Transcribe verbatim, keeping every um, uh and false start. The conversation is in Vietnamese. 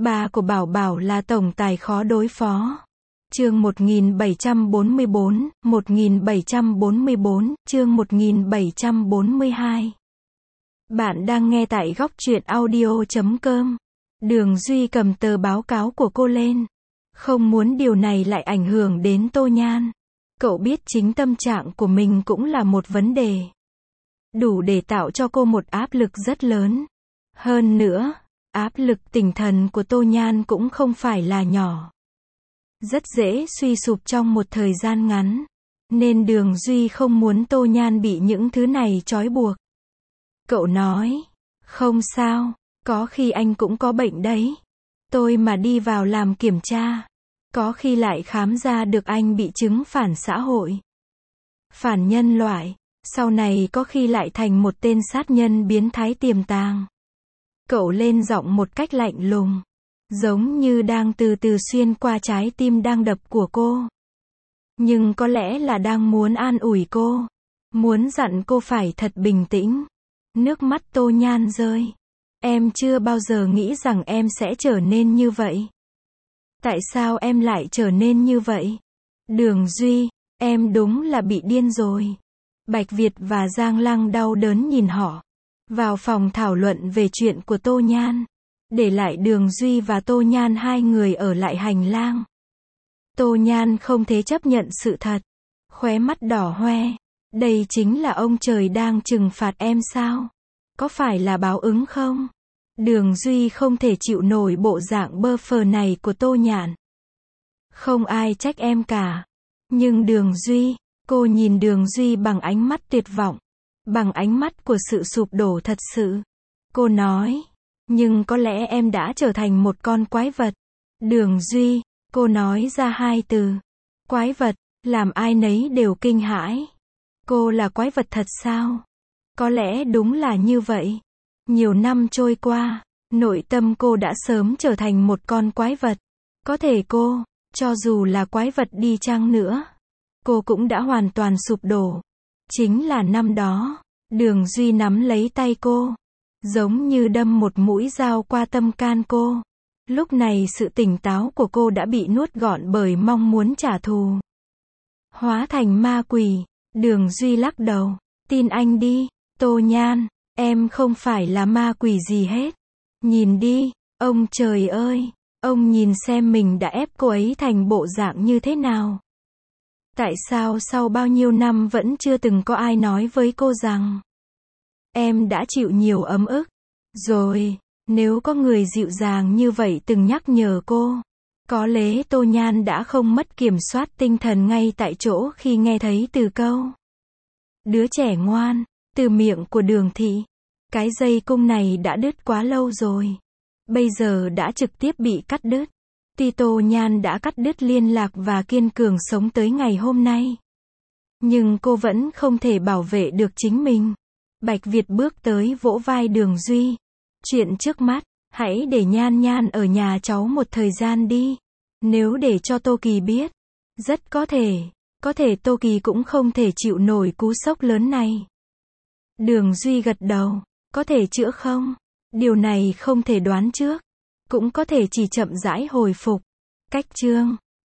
Ba của Bảo Bảo là tổng tài khó đối phó. Chương một nghìn bảy trăm bốn mươi bốn, một nghìn bảy trăm bốn mươi bốn, chương một nghìn bảy trăm bốn mươi hai. Bạn đang nghe tại góc truyện audio chấm com. Đường Duy cầm tờ báo cáo của cô lên. Không muốn điều này lại ảnh hưởng đến Tô Nhan. Cậu biết chính tâm trạng của mình cũng là một vấn đề. Đủ để tạo cho cô một áp lực rất lớn. Hơn nữa, áp lực tinh thần của Tô Nhan cũng không phải là nhỏ. Rất dễ suy sụp trong một thời gian ngắn. Nên Đường Duy không muốn Tô Nhan bị những thứ này trói buộc. Cậu nói, không sao, có khi anh cũng có bệnh đấy. Tôi mà đi vào làm kiểm tra, có khi lại khám ra được anh bị chứng phản xã hội, phản nhân loại, sau này có khi lại thành một tên sát nhân biến thái tiềm tàng. Cậu lên giọng một cách lạnh lùng, giống như đang từ từ xuyên qua trái tim đang đập của cô. Nhưng có lẽ là đang muốn an ủi cô, muốn dặn cô phải thật bình tĩnh. Nước mắt Tô Nhan rơi. Em chưa bao giờ nghĩ rằng em sẽ trở nên như vậy. Tại sao em lại trở nên như vậy? Đường Duy, em đúng là bị điên rồi. Bạch Việt và Giang Lăng đau đớn nhìn họ. Vào phòng thảo luận về chuyện của Tô Nhan. Để lại Đường Duy và Tô Nhan hai người ở lại hành lang. Tô Nhan không thể chấp nhận sự thật. Khóe mắt đỏ hoe. Đây chính là ông trời đang trừng phạt em sao? Có phải là báo ứng không? Đường Duy không thể chịu nổi bộ dạng bơ phờ này của Tô Nhan. Không ai trách em cả. Nhưng Đường Duy, cô nhìn Đường Duy bằng ánh mắt tuyệt vọng. Bằng ánh mắt của sự sụp đổ thật sự. Cô nói, nhưng có lẽ em đã trở thành một con quái vật. Đường Duy, cô nói ra hai từ. Quái vật, làm ai nấy đều kinh hãi. Cô là quái vật thật sao? Có lẽ đúng là như vậy. Nhiều năm trôi qua, nội tâm cô đã sớm trở thành một con quái vật. Có thể cô, cho dù là quái vật đi chăng nữa, cô cũng đã hoàn toàn sụp đổ. Chính là năm đó, Đường Duy nắm lấy tay cô, giống như đâm một mũi dao qua tâm can cô. Lúc này sự tỉnh táo của cô đã bị nuốt gọn bởi mong muốn trả thù. Hóa thành ma quỷ. Đường Duy lắc đầu. Tin anh đi, Tô Nhan, em không phải là ma quỷ gì hết. Nhìn đi, ông trời ơi, ông nhìn xem mình đã ép cô ấy thành bộ dạng như thế nào. Tại sao sau bao nhiêu năm vẫn chưa từng có ai nói với cô rằng em đã chịu nhiều ấm ức. Rồi, nếu có người dịu dàng như vậy từng nhắc nhở cô, có lẽ Tô Nhan đã không mất kiểm soát tinh thần ngay tại chỗ khi nghe thấy từ câu đứa trẻ ngoan, từ miệng của Đường thị. Cái dây cung này đã đứt quá lâu rồi. Bây giờ đã trực tiếp bị cắt đứt. Tuy Tô Nhan đã cắt đứt liên lạc và kiên cường sống tới ngày hôm nay, nhưng cô vẫn không thể bảo vệ được chính mình. Bạch Việt bước tới vỗ vai Đường Duy. Chuyện trước mắt, hãy để Nhan Nhan ở nhà cháu một thời gian đi. Nếu để cho Tô Kỳ biết, rất có thể, có thể Tô Kỳ cũng không thể chịu nổi cú sốc lớn này. Đường Duy gật đầu. Có thể chữa không? Điều này không thể đoán trước. Cũng có thể chỉ chậm rãi hồi phục. Cách chương